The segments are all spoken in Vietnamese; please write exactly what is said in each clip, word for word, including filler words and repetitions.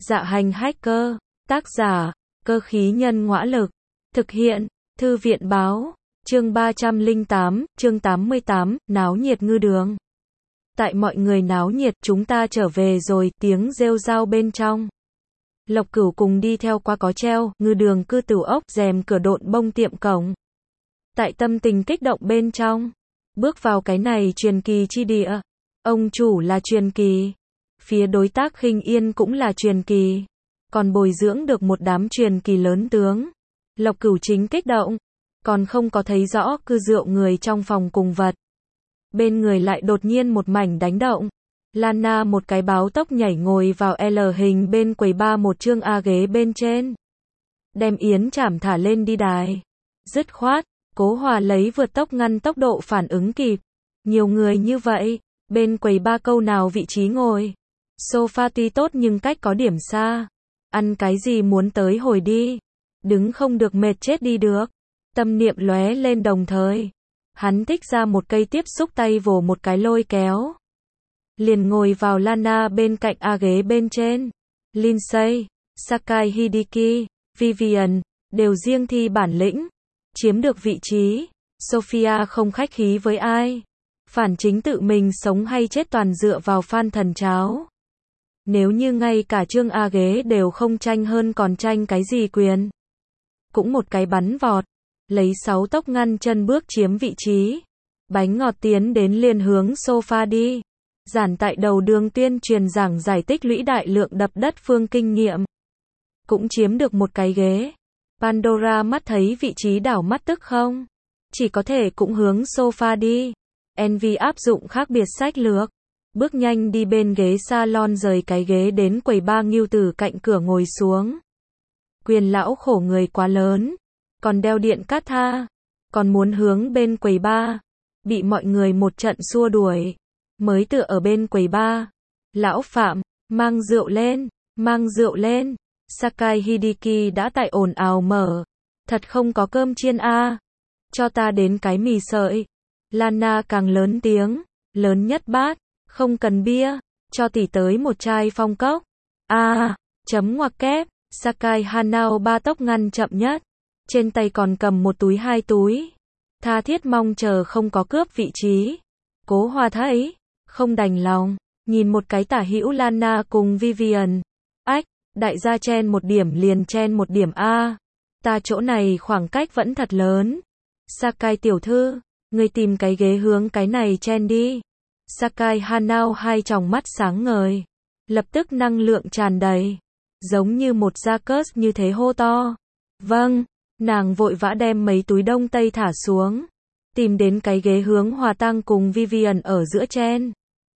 Dạ hành hacker, tác giả, cơ khí nhân ngõa lực, thực hiện, thư viện báo, chương ba trăm lẻ tám, chương tám mươi tám, náo nhiệt ngư đường. Tại mọi người náo nhiệt, chúng ta trở về rồi, tiếng rêu rao bên trong. Lộc Cửu cùng đi theo qua có treo, ngư đường cư tửu ốc, rèm cửa độn bông tiệm cổng. Tại tâm tình kích động bên trong, bước vào cái này truyền kỳ chi địa. Ông chủ là truyền kỳ, phía đối tác Khinh Yên cũng là truyền kỳ, còn bồi dưỡng được một đám truyền kỳ lớn tướng. Lộc Cửu chính kích động, còn không có thấy rõ cư rượu người trong phòng cùng vật. Bên người lại đột nhiên một mảnh đánh động. Lana một cái báo tốc nhảy ngồi vào L hình bên quầy ba một chương A ghế bên trên. Đem yến chảm thả lên đi đài. Dứt khoát, Cố Hòa lấy vượt tốc ngăn tốc độ phản ứng kịp. Nhiều người như vậy, bên quầy ba câu nào vị trí ngồi. Sofa tuy tốt nhưng cách có điểm xa. Ăn cái gì muốn tới hồi đi. Đứng không được mệt chết đi được. Tâm niệm lóe lên đồng thời. Hắn thích ra một cây tiếp xúc tay vồ một cái lôi kéo. Liền ngồi vào Lana bên cạnh A ghế bên trên. Lindsay, Sakai Hideki, Vivian, đều riêng thi bản lĩnh. Chiếm được vị trí. Sophia không khách khí với ai. Phản chính tự mình sống hay chết toàn dựa vào Phan Thần Cháo. Nếu như ngay cả chương A ghế đều không tranh hơn còn tranh cái gì quyền. Cũng một cái bắn vọt. Lấy sáu tốc ngăn chân bước chiếm vị trí. Bánh ngọt tiến đến liền hướng sofa đi. Giản tại đầu đường tuyên truyền giảng giải tích lũy đại lượng đập đất phương kinh nghiệm. Cũng chiếm được một cái ghế. Pandora mắt thấy vị trí đảo mắt tức không. Chỉ có thể cũng hướng sofa đi. Envy áp dụng khác biệt sách lược. Bước nhanh đi bên ghế salon rời cái ghế đến quầy ba Ngưu Tử cạnh cửa ngồi xuống. Quyền lão khổ người quá lớn. Còn đeo điện cát tha. Còn muốn hướng bên quầy ba. Bị mọi người một trận xua đuổi. Mới tựa ở bên quầy ba. Lão Phạm, mang rượu lên, mang rượu lên. Sakai Hideki đã tại ồn ào mở. Thật không có cơm chiên a à. Cho ta đến cái mì sợi. Lana càng lớn tiếng. Lớn nhất bát. Không cần bia. Cho tỷ tới một chai phong cốc. A à, chấm ngoặc kép. Sakai Hanao ba tốc ngăn chậm nhất. Trên tay còn cầm một túi hai túi. Tha thiết mong chờ không có cướp vị trí. Cố Hòa thấy. Không đành lòng. Nhìn một cái tả hữu Lana cùng Vivian. Ách, đại gia chen một điểm liền chen một điểm A. Ta chỗ này khoảng cách vẫn thật lớn. Sakai tiểu thư. Người tìm cái ghế hướng cái này chen đi. Sakai Hanao hai tròng mắt sáng ngời. Lập tức năng lượng tràn đầy. Giống như một gia cớt như thế hô to. Vâng. Nàng vội vã đem mấy túi đông tây thả xuống. Tìm đến cái ghế hướng Hòa Tăng cùng Vivian ở giữa chen.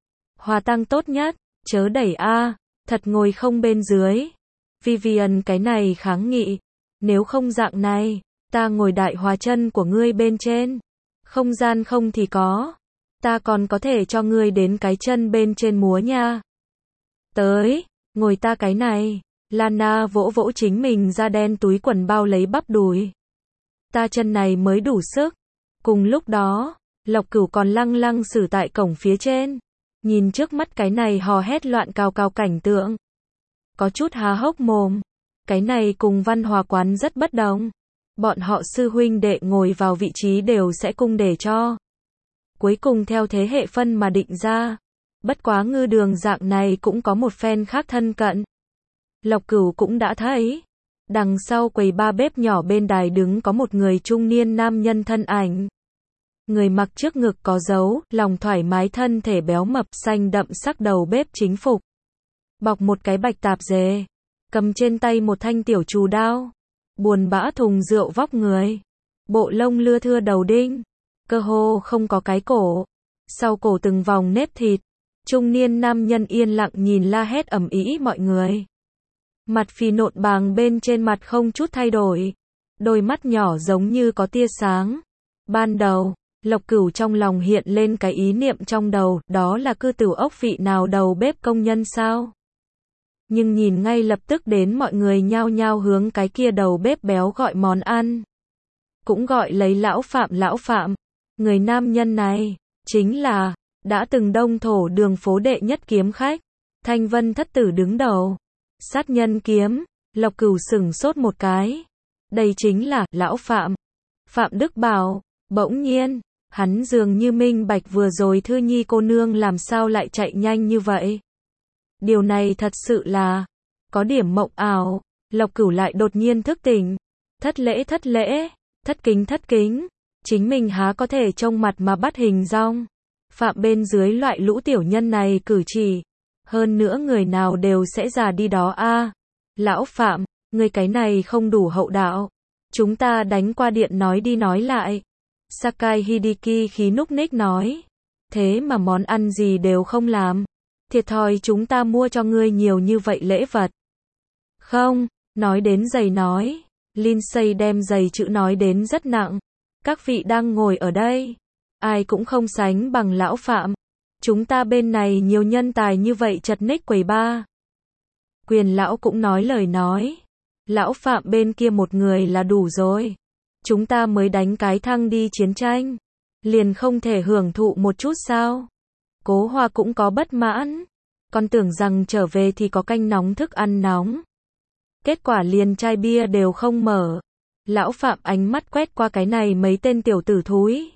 Hòa Tăng tốt nhất, chớ đẩy a, thật ngồi không bên dưới. Vivian cái này kháng nghị. Nếu không dạng này, ta ngồi đại hòa chân của ngươi bên trên. Không gian không thì có. Ta còn có thể cho ngươi đến cái chân bên trên múa nha. Tới, ngồi ta cái này. Lana vỗ vỗ chính mình da đen túi quần bao lấy bắp đùi. Ta chân này mới đủ sức. Cùng lúc đó, Lộc Cửu còn lăng lăng xử tại cổng phía trên. Nhìn trước mắt cái này hò hét loạn cào cào cảnh tượng. Có chút há hốc mồm. Cái này cùng văn hòa quán rất bất đồng. Bọn họ sư huynh đệ ngồi vào vị trí đều sẽ cung để cho. Cuối cùng theo thế hệ phân mà định ra. Bất quá ngư đường dạng này cũng có một phen khác thân cận. Lộc Cửu cũng đã thấy. Đằng sau quầy ba bếp nhỏ bên đài đứng có một người trung niên nam nhân thân ảnh. Người mặc trước ngực có dấu, lòng thoải mái thân thể béo mập xanh đậm sắc đầu bếp chính phục. Bọc một cái bạch tạp dề. Cầm trên tay một thanh tiểu trù đao. Buồn bã thùng rượu vóc người. Bộ lông lưa thưa đầu đinh. Cơ hồ không có cái cổ. Sau cổ từng vòng nếp thịt. Trung niên nam nhân yên lặng nhìn la hét ầm ĩ mọi người. Mặt phì nộn bàng bên trên mặt không chút thay đổi. Đôi mắt nhỏ giống như có tia sáng. Ban đầu, Lộc Cửu trong lòng hiện lên cái ý niệm trong đầu, đó là cư tửu ốc vị nào đầu bếp công nhân sao? Nhưng nhìn ngay lập tức đến mọi người nhao nhao hướng cái kia đầu bếp béo gọi món ăn. Cũng gọi lấy lão Phạm lão Phạm. Người nam nhân này, chính là, đã từng đông thổ đường phố đệ nhất kiếm khách. Thanh Vân thất tử đứng đầu. Sát nhân kiếm, Lộc Cửu sửng sốt một cái. Đây chính là, lão Phạm. Phạm Đức Bảo, bỗng nhiên, hắn dường như minh bạch vừa rồi Thư Nhi cô nương làm sao lại chạy nhanh như vậy. Điều này thật sự là, có điểm mộng ảo. Lộc Cửu lại đột nhiên thức tỉnh. Thất lễ thất lễ, thất kính thất kính. Chính mình há có thể trông mặt mà bắt hình dong. Phạm bên dưới loại lũ tiểu nhân này cử chỉ. Hơn nữa người nào đều sẽ già đi đó a. Lão Phạm, người cái này không đủ hậu đạo. Chúng ta đánh qua điện nói đi nói lại. Sakai Hideki khí núc ních nói. Thế mà món ăn gì đều không làm. Thiệt thòi chúng ta mua cho ngươi nhiều như vậy lễ vật. Không, nói đến giày nói. Lindsay đem giày chữ nói đến rất nặng. Các vị đang ngồi ở đây. Ai cũng không sánh bằng lão Phạm. Chúng ta bên này nhiều nhân tài như vậy chật ních quầy ba. Quyền lão cũng nói lời nói. Lão Phạm bên kia một người là đủ rồi. Chúng ta mới đánh cái thăng đi chiến tranh. Liền không thể hưởng thụ một chút sao? Cố Hoa cũng có bất mãn. Con tưởng rằng trở về thì có canh nóng thức ăn nóng. Kết quả liền chai bia đều không mở. Lão Phạm ánh mắt quét qua cái này mấy tên tiểu tử thúi.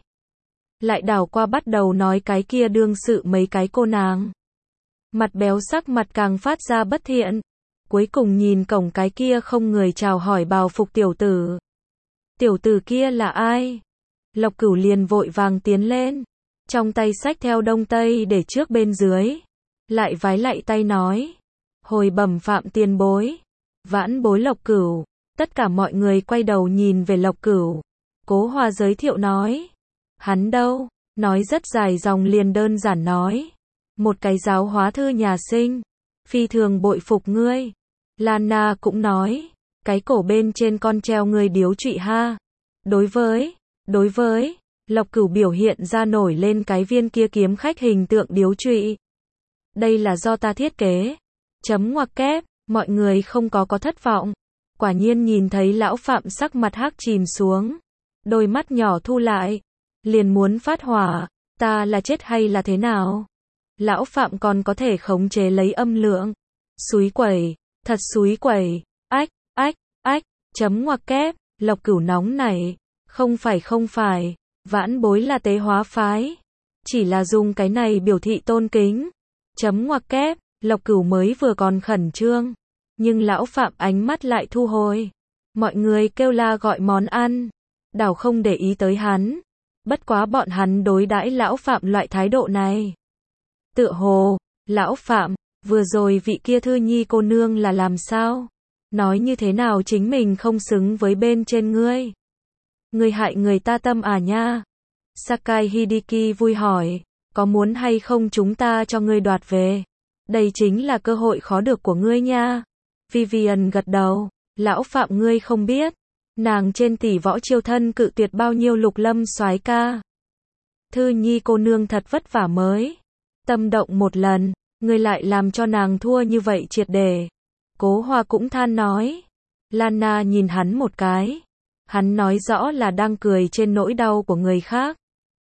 Lại đảo qua bắt đầu nói cái kia đương sự mấy cái cô nàng. Mặt béo sắc mặt càng phát ra bất thiện. Cuối cùng nhìn cổng cái kia không người chào hỏi bào phục tiểu tử. Tiểu tử kia là ai? Lộc Cửu liền vội vàng tiến lên. Trong tay xách theo đông tây để trước bên dưới. Lại vái lạy tay nói. Hồi bẩm Phạm tiền bối. Vãn bối Lộc Cửu. Tất cả mọi người quay đầu nhìn về Lộc Cửu. Cố Hoa giới thiệu nói. Hắn đâu? Nói rất dài dòng liền đơn giản nói. Một cái giáo hóa thư nhà sinh. Phi thường bội phục ngươi. Lana cũng nói. Cái cổ bên trên con treo ngươi điếu trụy ha. Đối với, đối với, Lộc Cửu biểu hiện ra nổi lên cái viên kia kiếm khách hình tượng điếu trụy. Đây là do ta thiết kế. Chấm ngoặc kép, mọi người không có có thất vọng. Quả nhiên nhìn thấy lão Phạm sắc mặt hắc chìm xuống. Đôi mắt nhỏ thu lại. Liền muốn phát hỏa. Ta là chết hay là thế nào? Lão Phạm còn có thể khống chế lấy âm lượng. Xúi quẩy, thật xúi quẩy. Ách, ách, ách, chấm ngoặc kép, Lộc Cửu nóng này. Không phải không phải, vãn bối là tế hóa phái. Chỉ là dùng cái này biểu thị tôn kính. Chấm ngoặc kép, Lộc Cửu mới vừa còn khẩn trương. Nhưng lão Phạm ánh mắt lại thu hồi. Mọi người kêu la gọi món ăn. Đảo không để ý tới hắn. Bất quá bọn hắn đối đãi lão Phạm loại thái độ này. Tựa hồ, lão Phạm, vừa rồi vị kia Thư Nhi cô nương là làm sao? Nói như thế nào chính mình không xứng với bên trên ngươi? Ngươi hại người ta tâm à nha? Sakai Hideki vui hỏi, có muốn hay không chúng ta cho ngươi đoạt về? Đây chính là cơ hội khó được của ngươi nha. Vivian gật đầu, lão Phạm ngươi không biết. Nàng trên tỷ võ chiêu thân cự tuyệt bao nhiêu lục lâm soái ca. Thư Nhi cô nương thật vất vả mới. Tâm động một lần, ngươi lại làm cho nàng thua như vậy triệt để. Cố Hoa cũng than nói. Lana nhìn hắn một cái. Hắn nói rõ là đang cười trên nỗi đau của người khác.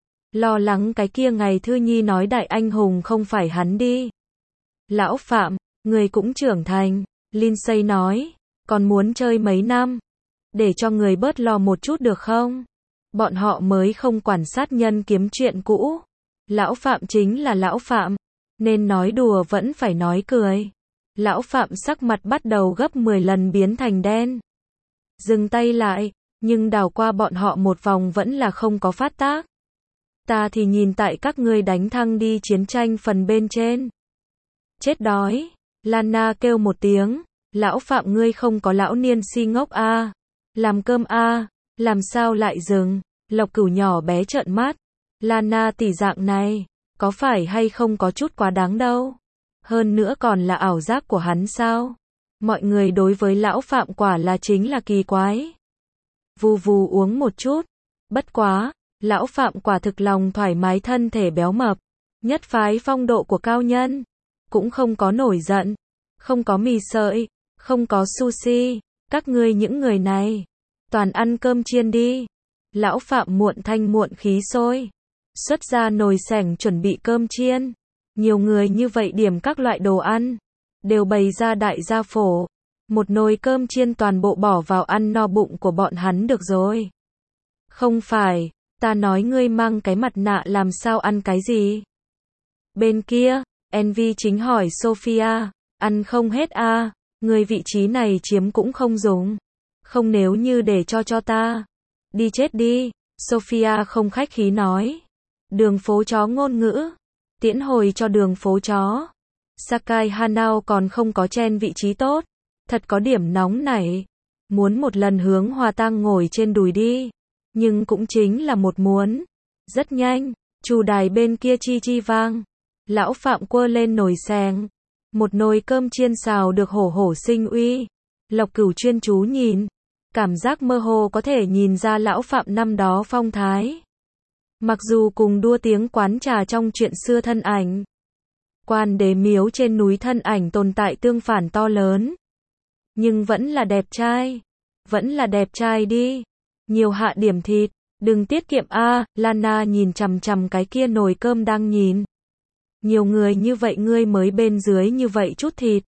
Lo lắng cái kia ngày Thư Nhi nói đại anh hùng không phải hắn đi. Lão Phạm, người cũng trưởng thành. Lindsay nói, còn muốn chơi mấy năm. Để cho người bớt lo một chút được không? Bọn họ mới không quản sát nhân kiếm chuyện cũ. Lão Phạm chính là lão Phạm. Nên nói đùa vẫn phải nói cười. Lão Phạm sắc mặt bắt đầu gấp mười lần biến thành đen. Dừng tay lại, nhưng đảo qua bọn họ một vòng vẫn là không có phát tác. Ta thì nhìn tại các ngươi đánh thăng đi chiến tranh phần bên trên. Chết đói. Lana kêu một tiếng. Lão Phạm ngươi không có lão niên si ngốc a à. Làm cơm a à. Làm sao lại dừng. Lộc Cửu nhỏ bé trợn mắt. Lana tỷ dạng này. Có phải hay không có chút quá đáng đâu. Hơn nữa còn là ảo giác của hắn sao. Mọi người đối với lão Phạm quả là chính là kỳ quái. Vù vù uống một chút. Bất quá. Lão Phạm quả thực lòng thoải mái thân thể béo mập. Nhất phái phong độ của cao nhân. Cũng không có nổi giận. Không có mì sợi. Không có sushi. Các ngươi những người này. Toàn ăn cơm chiên đi. Lão Phạm muộn thanh muộn khí sôi. Xuất ra nồi sẻng chuẩn bị cơm chiên. Nhiều người như vậy điểm các loại đồ ăn. đều bày ra đại gia phổ. Một nồi cơm chiên toàn bộ bỏ vào ăn no bụng của bọn hắn được rồi. Không phải, ta nói ngươi mang cái mặt nạ làm sao ăn cái gì? Bên kia, Envy chính hỏi Sophia, ăn không hết à, ngươi vị trí này chiếm cũng không dùng. Không nếu như để cho cho ta. Đi chết đi, Sophia không khách khí nói. Đường phố chó ngôn ngữ. Tiễn hồi cho đường phố chó. Sakai Hanao còn không có chen vị trí tốt. Thật có điểm nóng nảy. Muốn một lần hướng Hòa Tăng ngồi trên đùi đi. Nhưng cũng chính là một muốn. Rất nhanh, chủ đài bên kia chi chi vang. Lão Phạm quơ lên nồi xèng. Một nồi cơm chiên xào được hổ hổ sinh uy. Lộc Cửu chuyên chú nhìn. Cảm giác mơ hồ có thể nhìn ra lão Phạm năm đó phong thái. Mặc dù cùng đua tiếng quán trà trong chuyện xưa thân ảnh. Quan đế miếu trên núi thân ảnh tồn tại tương phản to lớn. Nhưng vẫn là đẹp trai. Vẫn là đẹp trai đi. Nhiều hạ điểm thịt. Đừng tiết kiệm a. Lana nhìn chằm chằm cái kia nồi cơm đang nhìn. Nhiều người như vậy ngươi mới bên dưới như vậy chút thịt.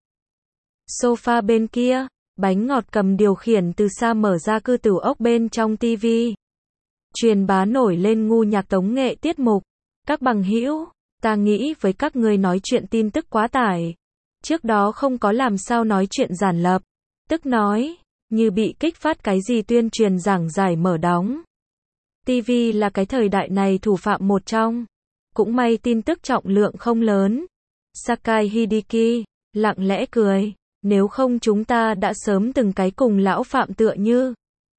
Sofa bên kia. Bánh ngọt cầm điều khiển từ xa mở ra cư tử ốc bên trong tivi. Truyền bá nổi lên ngu nhạc tống nghệ tiết mục. Các bằng hữu, ta nghĩ với các ngươi nói chuyện tin tức quá tải. Trước đó không có làm sao nói chuyện giản lập. Tức nói, như bị kích phát cái gì tuyên truyền giảng giải mở đóng. tivi là cái thời đại này thủ phạm một trong. Cũng may tin tức trọng lượng không lớn. Sakai Hideki, lặng lẽ cười. Nếu không chúng ta đã sớm từng cái cùng lão Phạm tựa như.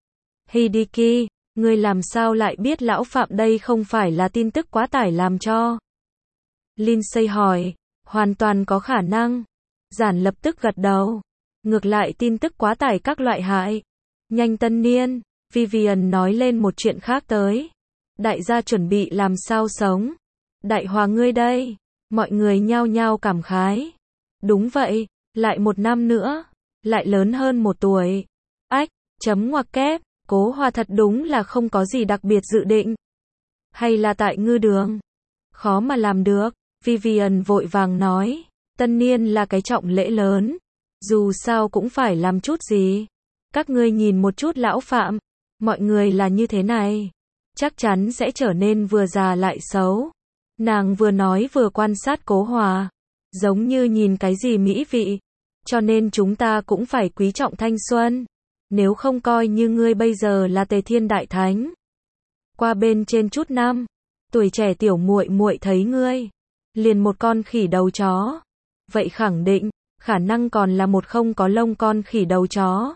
Hideki, ngươi làm sao lại biết lão Phạm đây không phải là tin tức quá tải làm cho? Lindsay hỏi, hoàn toàn có khả năng. Giản lập tức gật đầu. Ngược lại tin tức quá tải các loại hại. Nhanh tân niên, Vivian nói lên một chuyện khác tới. Đại gia chuẩn bị làm sao sống. Đại hòa ngươi đây. Mọi người nhao nhao cảm khái. Đúng vậy. Lại một năm nữa, lại lớn hơn một tuổi. Ách, chấm ngoặc kép, Cố Hòa thật đúng là không có gì đặc biệt dự định. Hay là tại ngư đường? Khó mà làm được, Vivian vội vàng nói, tân niên là cái trọng lễ lớn, dù sao cũng phải làm chút gì. Các ngươi nhìn một chút lão Phạm, mọi người là như thế này, chắc chắn sẽ trở nên vừa già lại xấu. Nàng vừa nói vừa quan sát Cố Hòa. Giống như nhìn cái gì mỹ vị. Cho nên chúng ta cũng phải quý trọng thanh xuân. Nếu không coi như ngươi bây giờ là Tề Thiên Đại Thánh. Qua bên trên chút năm, tuổi trẻ tiểu muội muội thấy ngươi, liền một con khỉ đầu chó. Vậy khẳng định, khả năng còn là một không có lông con khỉ đầu chó.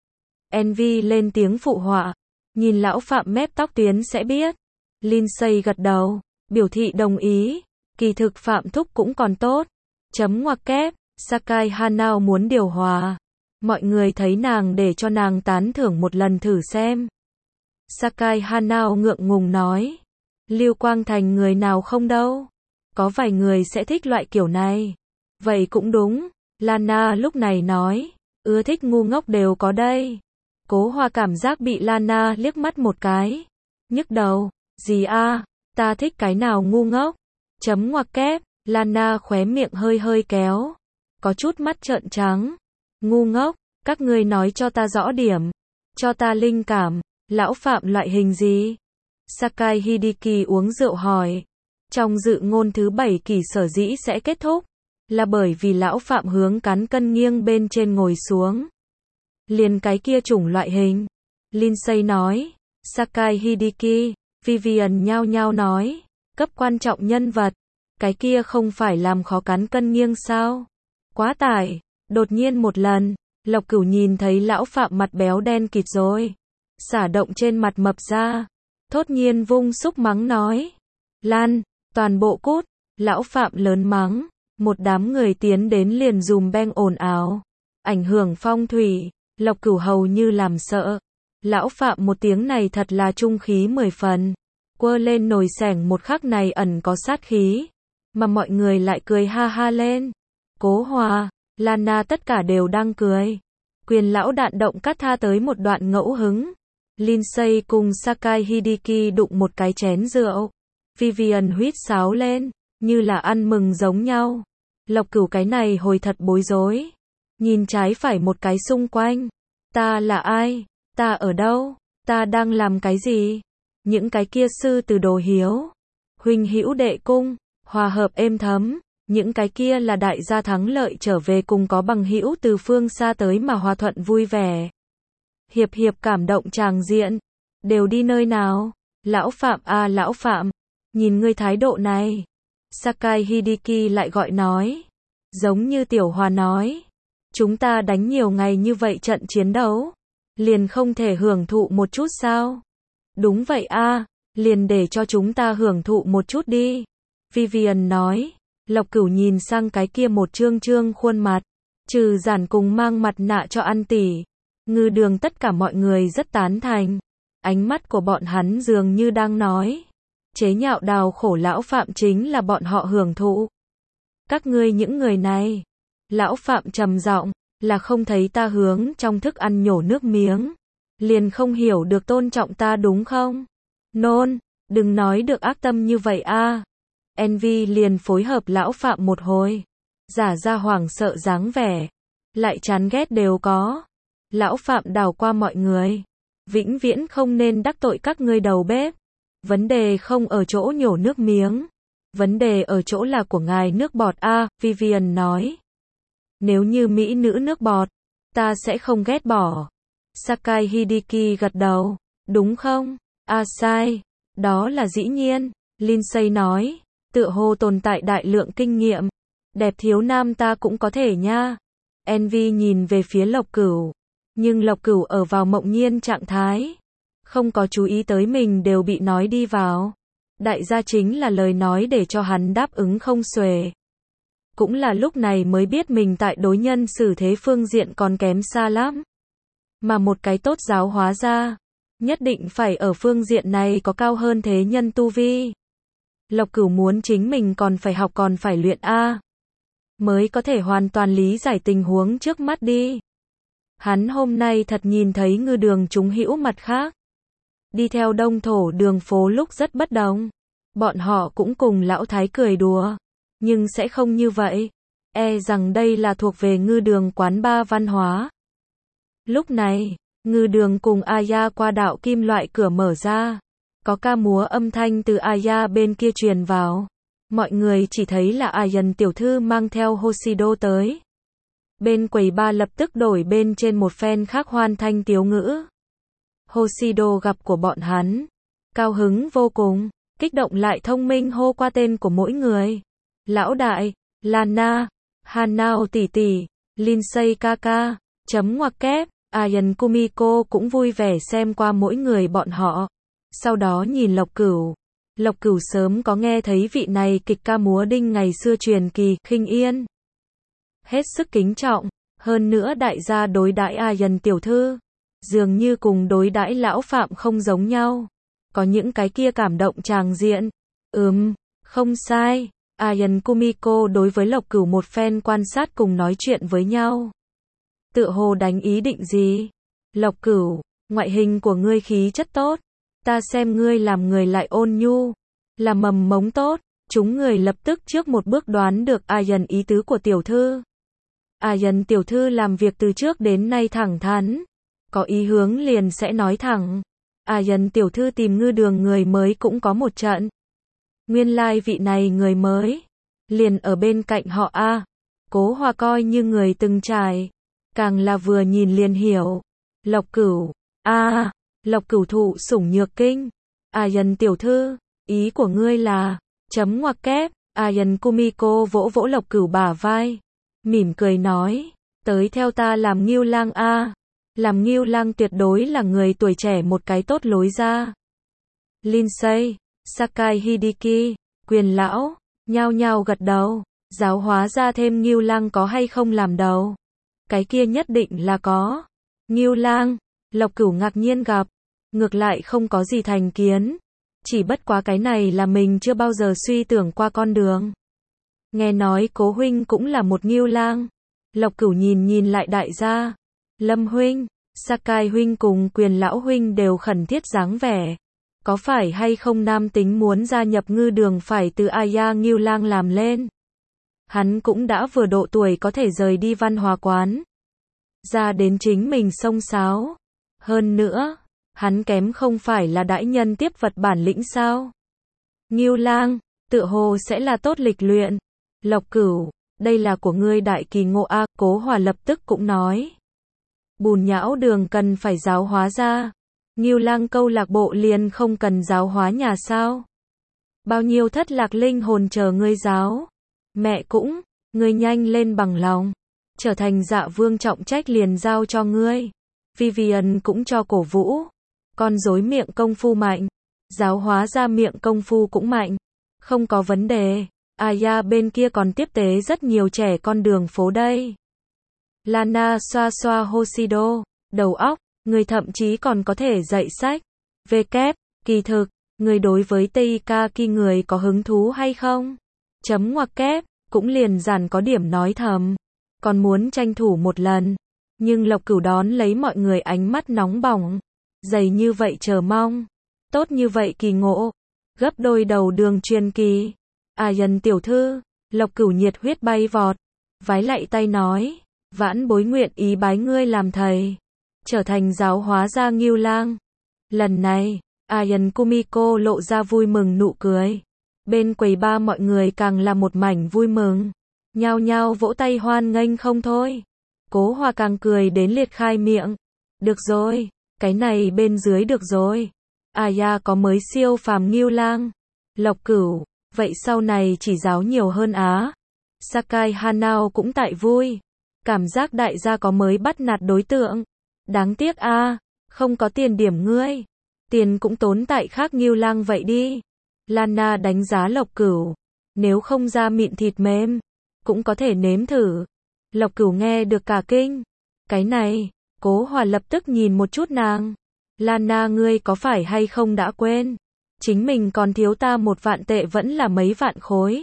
Envy lên tiếng phụ họa. Nhìn lão Phạm mép tóc tuyến sẽ biết. Lindsay gật đầu, biểu thị đồng ý. Kỳ thực Phạm Thúc cũng còn tốt. Chấm ngoặc kép, Sakai Hanao muốn điều hòa. Mọi người thấy nàng để cho nàng tán thưởng một lần thử xem. Sakai Hanao ngượng ngùng nói. Lưu Quang Thành người nào không đâu. Có vài người sẽ thích loại kiểu này. Vậy cũng đúng. Lana lúc này nói. Ưa thích ngu ngốc đều có đây. Cố Hòa cảm giác bị Lana liếc mắt một cái. Nhức đầu. Gì a? Ta thích cái nào ngu ngốc? Chấm ngoặc kép. Lana khóe miệng hơi hơi kéo. Có chút mắt trợn trắng. Ngu ngốc, các ngươi nói cho ta rõ điểm. Cho ta linh cảm. Lão Phạm loại hình gì? Sakai Hideki uống rượu hỏi. Trong dự ngôn thứ bảy kỳ sở dĩ sẽ kết thúc. Là bởi vì lão Phạm hướng cán cân nghiêng bên trên ngồi xuống. Liền cái kia chủng loại hình. Lindsay nói. Sakai Hideki, Vivian nhao nhao nói. Cấp quan trọng nhân vật. Cái kia không phải làm khó cán cân nghiêng sao? Quá tải. Đột nhiên một lần, Lộc Cửu nhìn thấy lão Phạm mặt béo đen kịt rồi. Xả động trên mặt mập ra. Thốt nhiên vung xúc mắng nói. Lan, toàn bộ cút. Lão Phạm lớn mắng. Một đám người tiến đến liền dùm beng ồn ào. Ảnh hưởng phong thủy. Lộc Cửu hầu như làm sợ. Lão Phạm một tiếng này thật là trung khí mười phần. Quơ lên nồi xẻng một khắc này ẩn có sát khí. Mà mọi người lại cười ha ha lên. Cố Hòa, Lana tất cả đều đang cười. Quyền lão đạn động cắt tha tới một đoạn ngẫu hứng. Lindsay cùng Sakai Hideki đụng một cái chén rượu. Vivian huýt sáo lên, như là ăn mừng giống nhau. Lộc Cửu cái này hồi thật bối rối. Nhìn trái phải một cái xung quanh. Ta là ai? Ta ở đâu? Ta đang làm cái gì? Những cái kia sư từ Đồ Hiếu, huynh hữu đệ cung, hòa hợp êm thấm. Những cái kia là đại gia thắng lợi trở về cùng có bằng hữu từ phương xa tới mà hòa thuận vui vẻ. Hiệp hiệp cảm động tràng diện. Đều đi nơi nào? Lão Phạm à lão Phạm. Nhìn ngươi thái độ này. Sakai Hideki lại gọi nói. Giống như Tiểu Hòa nói. Chúng ta đánh nhiều ngày như vậy trận chiến đấu. Liền không thể hưởng thụ một chút sao? Đúng vậy a, liền để cho chúng ta hưởng thụ một chút đi. Vivian nói. Lộc Cửu nhìn sang cái kia một trương trương khuôn mặt. Trừ giản cùng mang mặt nạ cho ăn tỉ. Ngư Đường tất cả mọi người rất tán thành. Ánh mắt của bọn hắn dường như đang nói. Chế nhạo đào khổ lão Phạm chính là bọn họ hưởng thụ. Các ngươi những người này. Lão Phạm trầm giọng, là không thấy ta hướng trong thức ăn nhổ nước miếng. Liền không hiểu được tôn trọng ta đúng không? Nôn, đừng nói được ác tâm như vậy a. Envy liền phối hợp lão Phạm một hồi. Giả ra hoảng sợ dáng vẻ. Lại chán ghét đều có. Lão Phạm đảo qua mọi người. Vĩnh viễn không nên đắc tội các ngươi đầu bếp. Vấn đề không ở chỗ nhổ nước miếng. Vấn đề ở chỗ là của ngài nước bọt a, Vivian nói. Nếu như mỹ nữ nước bọt, ta sẽ không ghét bỏ. Sakai Hideki gật đầu. Đúng không? À sai. Đó là dĩ nhiên. Lindsay nói. Tựa hồ tồn tại đại lượng kinh nghiệm. Đẹp thiếu nam ta cũng có thể nha. Envy nhìn về phía Lộc Cửu. Nhưng Lộc Cửu ở vào mộng nhiên trạng thái. Không có chú ý tới mình đều bị nói đi vào. Đại gia chính là lời nói để cho hắn đáp ứng không xuể. Cũng là lúc này mới biết mình tại đối nhân xử thế phương diện còn kém xa lắm. Mà một cái tốt giáo hóa ra, nhất định phải ở phương diện này có cao hơn thế nhân tu vi. Lộc Cửu muốn chính mình còn phải học còn phải luyện a, mới có thể hoàn toàn lý giải tình huống trước mắt đi. Hắn hôm nay thật nhìn thấy Ngư Đường chúng hữu mặt khác. Đi theo đông thổ đường phố lúc rất bất đồng. Bọn họ cũng cùng lão thái cười đùa. Nhưng sẽ không như vậy. E rằng đây là thuộc về Ngư Đường quán ba văn hóa. Lúc này, Ngư Đường cùng Aya qua đạo kim loại cửa mở ra. Có ca múa âm thanh từ Aya bên kia truyền vào. Mọi người chỉ thấy là Ayan tiểu thư mang theo Hoshido tới. Bên quầy ba lập tức đổi bên trên một phen khác hoan thanh tiếu ngữ. Hoshido gặp của bọn hắn. Cao hứng vô cùng, kích động lại thông minh hô qua tên của mỗi người. Lão đại, Lana, Hanao tỷ tỷ, Lindsay kaka, chấm ngoặc kép, Ayan Kumiko cũng vui vẻ xem qua mỗi người bọn họ. Sau đó nhìn Lộc Cửu. Lộc Cửu sớm có nghe thấy vị này kịch ca múa đinh ngày xưa truyền kỳ, khinh yên. Hết sức kính trọng, hơn nữa đại gia đối đãi Ayan tiểu thư, dường như cùng đối đãi lão Phạm không giống nhau. Có những cái kia cảm động tràng diện. Ừm, không sai. Ayan Kumiko đối với Lộc Cửu một phen quan sát cùng nói chuyện với nhau. Tựa hồ đánh ý định gì? Lộc Cửu, ngoại hình của ngươi khí chất tốt. Ta xem ngươi làm người lại ôn nhu. Là mầm mống tốt. Chúng người lập tức trước một bước đoán được Ayan ý tứ của tiểu thư. Ayan tiểu thư làm việc từ trước đến nay thẳng thắn. Có ý hướng liền sẽ nói thẳng. Ayan tiểu thư tìm Ngư Đường người mới cũng có một trận. Nguyên lai like vị này người mới. Liền ở bên cạnh họ a. Cố Hòa coi như người từng trải. Càng là vừa nhìn liền hiểu. Lộc Cửu. a Lộc Cửu thụ sủng nhược kinh. Ayan tiểu thư. Ý của ngươi là. Chấm ngoặc kép. Ayan Kumiko vỗ vỗ Lộc Cửu bả vai. Mỉm cười nói. Tới theo ta làm Ngưu Lang a. Làm Ngưu Lang tuyệt đối là người tuổi trẻ một cái tốt lối ra. Lindsay, Sakai Hideki, Quyền lão, nhao nhao gật đầu. Giáo hóa ra thêm Ngưu Lang có hay không làm đầu? Cái kia nhất định là có. Ngưu Lang, Lộc Cửu ngạc nhiên gặp. Ngược lại không có gì thành kiến. Chỉ bất quá cái này là mình chưa bao giờ suy tưởng qua con đường. Nghe nói Cố huynh cũng là một Ngưu Lang. Lộc Cửu nhìn nhìn lại đại gia. Lâm huynh, Sakai huynh cùng Quyền lão huynh đều khẩn thiết dáng vẻ. Có phải hay không nam tính muốn gia nhập Ngư Đường phải từ Aya Ngưu Lang làm lên? Hắn cũng đã vừa độ tuổi có thể rời đi văn hóa quán. Ra đến chính mình xông xáo. Hơn nữa, hắn kém không phải là đãi nhân tiếp vật bản lĩnh sao? Ngưu Lang, tựa hồ sẽ là tốt lịch luyện. Lộc Cửu, đây là của ngươi đại kỳ ngộ a, Cố Hòa lập tức cũng nói. Bùn nhão đường cần phải giáo hóa ra. Ngưu Lang câu lạc bộ liền không cần giáo hóa nhà sao? Bao nhiêu thất lạc linh hồn chờ ngươi giáo. Mẹ cũng, ngươi nhanh lên bằng lòng. Trở thành Dạ Vương trọng trách liền giao cho ngươi. Vivian cũng cho cổ vũ. Con rối miệng công phu mạnh. Giáo hóa ra miệng công phu cũng mạnh. Không có vấn đề. Aya bên kia còn tiếp tế rất nhiều trẻ con đường phố đây. Lana xoa xoa Hoshido. Đầu óc, người thậm chí còn có thể dạy sách. Về kép, kỳ thực, người đối với Teikaki người có hứng thú hay không? Chấm ngoặc kép, cũng liền dàn có điểm nói thầm. Còn muốn tranh thủ một lần. Nhưng Lộc Cửu đón lấy mọi người ánh mắt nóng bỏng. Dày như vậy chờ mong. Tốt như vậy kỳ ngộ. Gấp đôi đầu đường truyền kỳ. À dần tiểu thư. Lộc Cửu nhiệt huyết bay vọt. Vái lạy tay nói. Vãn bối nguyện ý bái ngươi làm thầy. Trở thành giáo hóa gia Ngưu Lang. Lần này, Ayan Kumiko lộ ra vui mừng nụ cười. Bên quầy ba mọi người càng là một mảnh vui mừng. Nhao nhao vỗ tay hoan nghênh không thôi. Cố Hòa càng cười đến liệt khai miệng. Được rồi, cái này bên dưới được rồi. Aya có mới siêu phàm Ngưu Lang. Lộc Cửu, vậy sau này chỉ giáo nhiều hơn á. Sakai Hanao cũng tại vui. Cảm giác đại gia có mới bắt nạt đối tượng. Đáng tiếc a, à, không có tiền điểm ngươi. Tiền cũng tốn tại khác Ngưu Lang vậy đi. Lana đánh giá Lộc Cửu. Nếu không ra mịn thịt mềm, cũng có thể nếm thử. Lộc Cửu nghe được cả kinh. Cái này, Cố Hòa lập tức nhìn một chút nàng. Lana ngươi có phải hay không đã quên? Chính mình còn thiếu ta một vạn tệ vẫn là mấy vạn khối.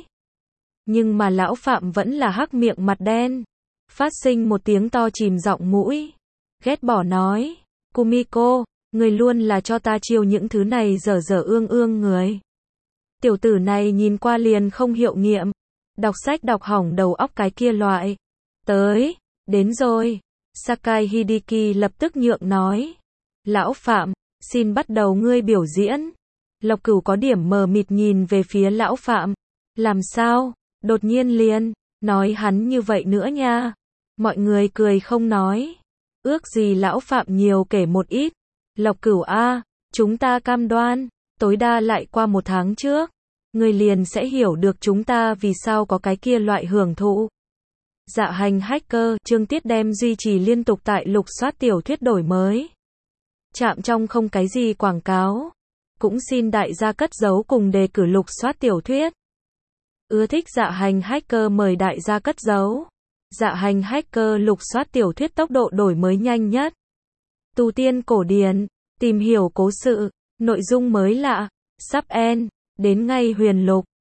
Nhưng mà lão Phạm vẫn là hắc miệng mặt đen. Phát sinh một tiếng to chìm giọng mũi. Ghét bỏ nói. Kumiko, người luôn là cho ta chiêu những thứ này dở dở ương ương người. Tiểu tử này nhìn qua liền không hiệu nghiệm. Đọc sách đọc hỏng đầu óc cái kia loại. Tới, đến rồi. Sakai Hideki lập tức nhượng nói. Lão Phạm, xin bắt đầu ngươi biểu diễn. Lộc Cửu có điểm mờ mịt nhìn về phía lão Phạm. Làm sao? Đột nhiên liền, nói hắn như vậy nữa nha. Mọi người cười không nói. Ước gì lão Phạm nhiều kể một ít. Lộc Cửu a, chúng ta cam đoan, tối đa lại qua một tháng trước. Người liền sẽ hiểu được chúng ta vì sao có cái kia loại hưởng thụ. Dạ hành hacker, chương tiết đem duy trì liên tục tại lục soát tiểu thuyết đổi mới. Chạm trong không cái gì quảng cáo. Cũng xin đại gia cất giấu cùng đề cử lục soát tiểu thuyết. Ưa thích dạ hành hacker mời đại gia cất giấu. Dạ hành hacker lục soát tiểu thuyết tốc độ đổi mới nhanh nhất. Tu tiên cổ điển, tìm hiểu cố sự, nội dung mới lạ, sắp end, đến ngay huyền lục.